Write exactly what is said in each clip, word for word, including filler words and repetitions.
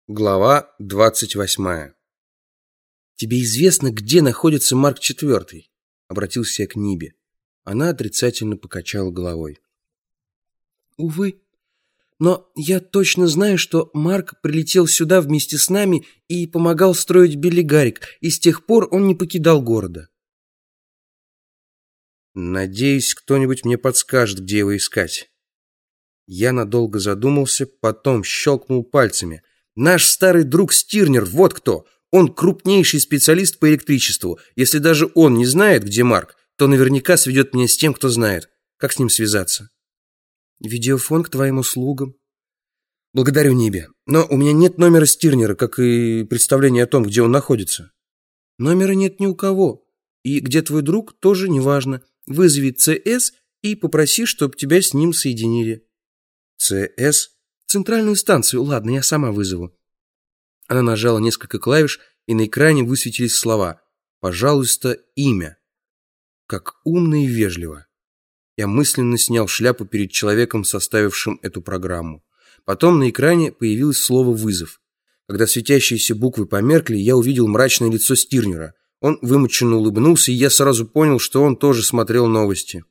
Глава двадцать восьмая. «Тебе известно, где находится Марк четвёртый?» — обратился я к Нибе. Она отрицательно покачала головой. «Увы, но я точно знаю, что Марк прилетел сюда вместе с нами и помогал строить Билли Гаррик, и с тех пор он не покидал города». «Надеюсь, кто-нибудь мне подскажет, где его искать». Я надолго задумался, потом щелкнул пальцами. «Наш старый друг Стирнер, вот кто! Он крупнейший специалист по электричеству. Если даже он не знает, где Марк, то наверняка сведет меня с тем, кто знает. Как с ним связаться?» «Видеофон к твоим услугам». «Благодарю, Нибе. Но у меня нет номера Стирнера, как и представления о том, где он находится». «Номера нет ни у кого. И где твой друг, тоже неважно. Вызови ЦС и попроси, чтобы тебя с ним соединили». «ЦС?» «Центральную станцию. Ладно, я сама вызову». Она нажала несколько клавиш, и на экране высветились слова «Пожалуйста, имя». Как умно и вежливо. Я мысленно снял шляпу перед человеком, составившим эту программу. Потом на экране появилось слово «вызов». Когда светящиеся буквы померкли, я увидел мрачное лицо Стирнера. Он вымученно улыбнулся, и я сразу понял, что он тоже смотрел новости.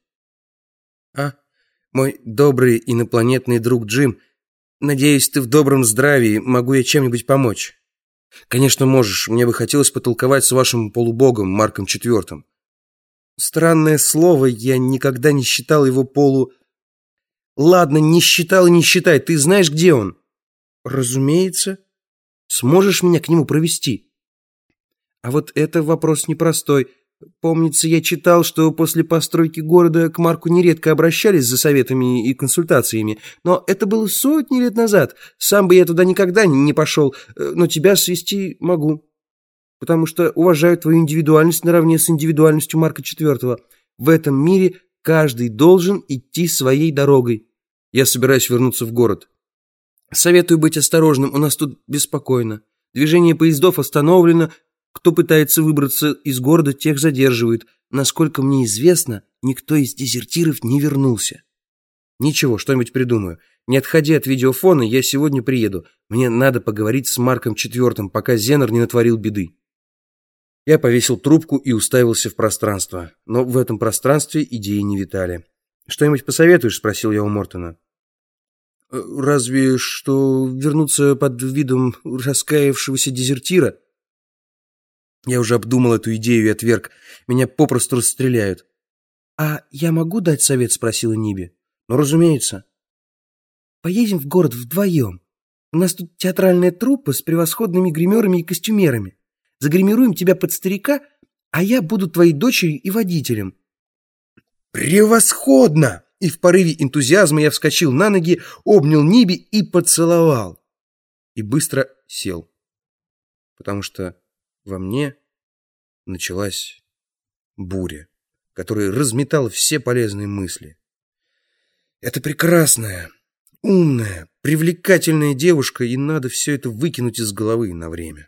«А, мой добрый инопланетный друг Джим, надеюсь, ты в добром здравии, могу я чем-нибудь помочь?» «Конечно, можешь. Мне бы хотелось потолковать с вашим полубогом Марком четвёртым». «Странное слово, я никогда не считал его полу...» «Ладно, не считал и не считай. Ты знаешь, где он?» «Разумеется. Сможешь меня к нему провести?» «А вот это вопрос непростой. Помнится, я читал, что после постройки города к Марку нередко обращались за советами и консультациями. Но это было сотни лет назад. Сам бы я туда никогда не пошел, но тебя свести могу. Потому что уважаю твою индивидуальность наравне с индивидуальностью Марка четвёртого. В этом мире каждый должен идти своей дорогой. Я собираюсь вернуться в город. Советую быть осторожным, у нас тут беспокойно. Движение поездов остановлено. Кто пытается выбраться из города, тех задерживают. Насколько мне известно, никто из дезертиров не вернулся». «Ничего, что-нибудь придумаю. Не отходи от видеофона, я сегодня приеду. Мне надо поговорить с Марком четвёртым, пока Зенер не натворил беды». Я повесил трубку и уставился в пространство. Но в этом пространстве идеи не витали. «Что-нибудь посоветуешь?» — спросил я у Мортона. «Разве что вернуться под видом раскаявшегося дезертира». Я уже обдумал эту идею и отверг. Меня попросту расстреляют. «А я могу дать совет?» — спросила Ниби. «Ну, разумеется». «Поедем в город вдвоем. У нас тут театральная труппа с превосходными гримерами и костюмерами. Загримируем тебя под старика, а я буду твоей дочерью и водителем». «Превосходно!» И в порыве энтузиазма я вскочил на ноги, обнял Ниби и поцеловал. И быстро сел. Потому что во мне началась буря, которая разметала все полезные мысли. Это прекрасная, умная, привлекательная девушка, и надо все это выкинуть из головы на время.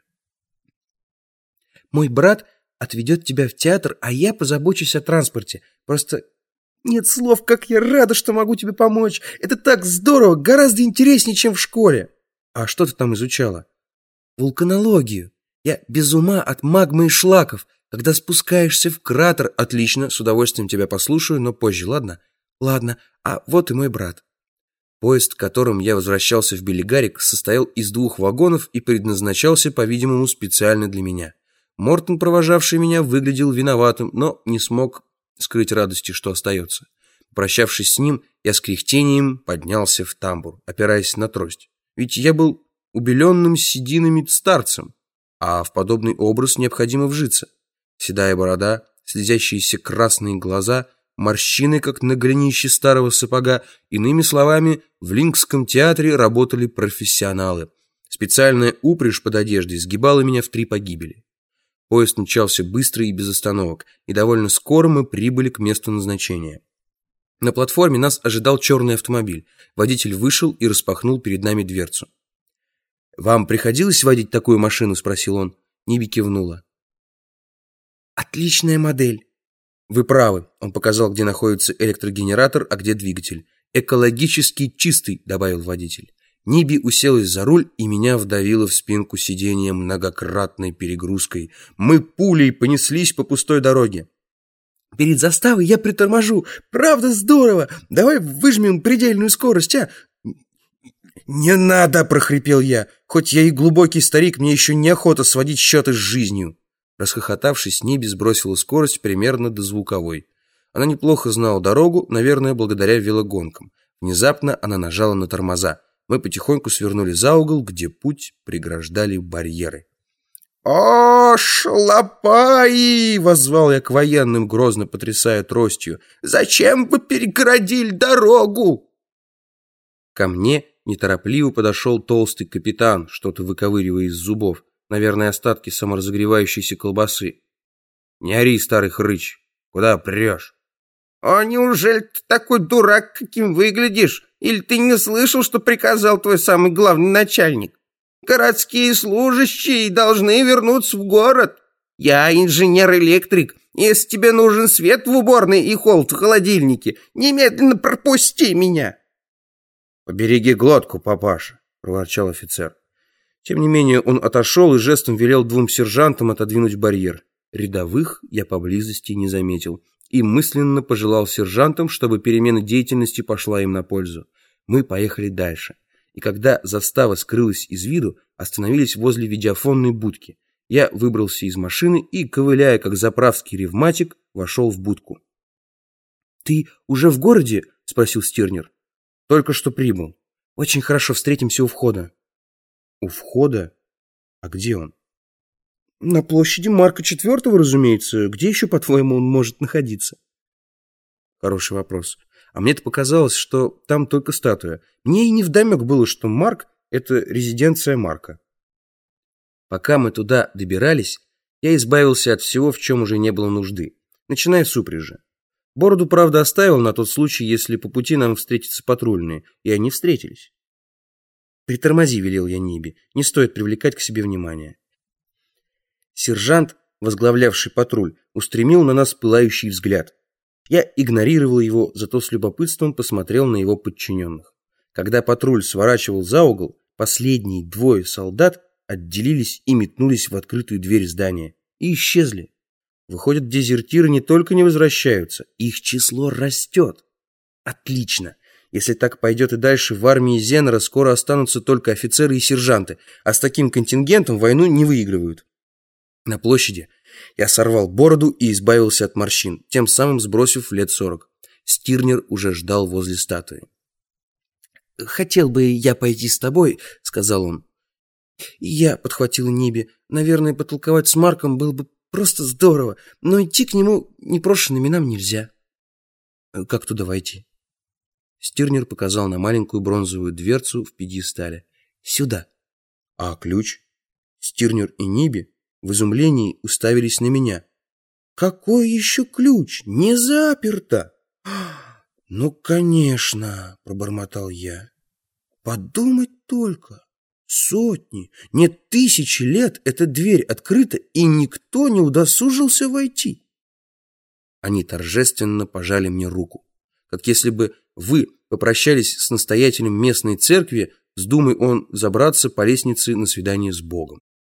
«Мой брат отведет тебя в театр, а я позабочусь о транспорте. Просто нет слов, как я рада, что могу тебе помочь. Это так здорово, гораздо интереснее, чем в школе». «А что ты там изучала?» «Вулканологию. Я без ума от магмы и шлаков. Когда спускаешься в кратер...» «Отлично, с удовольствием тебя послушаю, но позже, ладно?» «Ладно, а вот и мой брат». Поезд, которым я возвращался в Билли Гаррик, состоял из двух вагонов и предназначался, по-видимому, специально для меня. Мортон, провожавший меня, выглядел виноватым, но не смог скрыть радости, что остается. Прощавшись с ним, я с кряхтением поднялся в тамбур, опираясь на трость. Ведь я был убеленным сединами старцем, а в подобный образ необходимо вжиться. Седая борода, слезящиеся красные глаза, морщины, как на голенище старого сапога. Иными словами, в Линкском театре работали профессионалы. Специальная упряжь под одеждой сгибала меня в три погибели. Поезд мчался быстро и без остановок, и довольно скоро мы прибыли к месту назначения. На платформе нас ожидал черный автомобиль. Водитель вышел и распахнул перед нами дверцу. «Вам приходилось водить такую машину?» — спросил он. Ниби кивнула. «Отличная модель». «Вы правы», — он показал, где находится электрогенератор, а где двигатель. «Экологически чистый», — добавил водитель. Ниби уселась за руль и меня вдавило в спинку сиденья многократной перегрузкой. Мы пулей понеслись по пустой дороге. «Перед заставой я приторможу. Правда здорово. Давай выжмем предельную скорость, а?» «Не надо!» — прохрипел я. Хоть я и глубокий старик, мне еще неохота сводить счеты с жизнью. Расхохотавшись, Ниби сбросила скорость примерно до звуковой. Она неплохо знала дорогу, наверное, благодаря велогонкам. Внезапно она нажала на тормоза. Мы потихоньку свернули за угол, где путь преграждали барьеры. «О, шлопаи!» — воззвал я к военным, грозно потрясая тростью. «Зачем вы перегородили дорогу?» Ко мне неторопливо подошел толстый капитан, что-то выковыривая из зубов, наверное, остатки саморазогревающейся колбасы. «Не ори, старый хрыч, куда прешь?» «А неужели ты такой дурак, каким выглядишь? Или ты не слышал, что приказал твой самый главный начальник? Городские служащие должны вернуться в город. Я инженер-электрик. Если тебе нужен свет в уборной и холод в холодильнике, немедленно пропусти меня!» «Побереги глотку, папаша», — проворчал офицер. Тем не менее он отошел и жестом велел двум сержантам отодвинуть барьер. Рядовых я поблизости не заметил и мысленно пожелал сержантам, чтобы перемена деятельности пошла им на пользу. Мы поехали дальше, и когда застава скрылась из виду, остановились возле видеофонной будки. Я выбрался из машины и, ковыляя как заправский ревматик, вошел в будку. «Ты уже в городе?» — спросил Стирнер. «Только что прибыл. Очень хорошо, встретимся у входа». «У входа? А где он?» «На площади Марка четвёртого, разумеется. Где еще, по-твоему, он может находиться?» «Хороший вопрос. А мне-то показалось, что там только статуя. Мне и невдомек было, что Марк — это резиденция Марка». Пока мы туда добирались, я избавился от всего, в чем уже не было нужды, начиная с упряжи. Бороду, правда, оставил на тот случай, если по пути нам встретятся патрульные, и они встретились. «Притормози», — велел я Ниби, — «не стоит привлекать к себе внимание». Сержант, возглавлявший патруль, устремил на нас пылающий взгляд. Я игнорировал его, зато с любопытством посмотрел на его подчиненных. Когда патруль сворачивал за угол, последние двое солдат отделились и метнулись в открытую дверь здания и исчезли. Выходят, дезертиры не только не возвращаются, их число растет. Отлично. Если так пойдет и дальше, в армии Зенера скоро останутся только офицеры и сержанты, а с таким контингентом войну не выигрывают. На площади я сорвал бороду и избавился от морщин, тем самым сбросив лет сорок. Стирнер уже ждал возле статуи. «Хотел бы я пойти с тобой», — сказал он. «Я», — подхватила Ниби, — «наверное, потолковать с Марком было бы просто здорово, но идти к нему непрошенными нам нельзя». «Как туда войти?» Стирнер показал на маленькую бронзовую дверцу в пьедестале. «Сюда». «А ключ?» Стирнер и Ниби в изумлении уставились на меня. «Какой еще ключ? Не заперто!» «Ну, конечно», — пробормотал я. «Подумать только. Сотни, нет, тысячи лет эта дверь открыта, и никто не удосужился войти». Они торжественно пожали мне руку, как если бы вы попрощались с настоятелем местной церкви, вздумай он забраться по лестнице на свидание с Богом.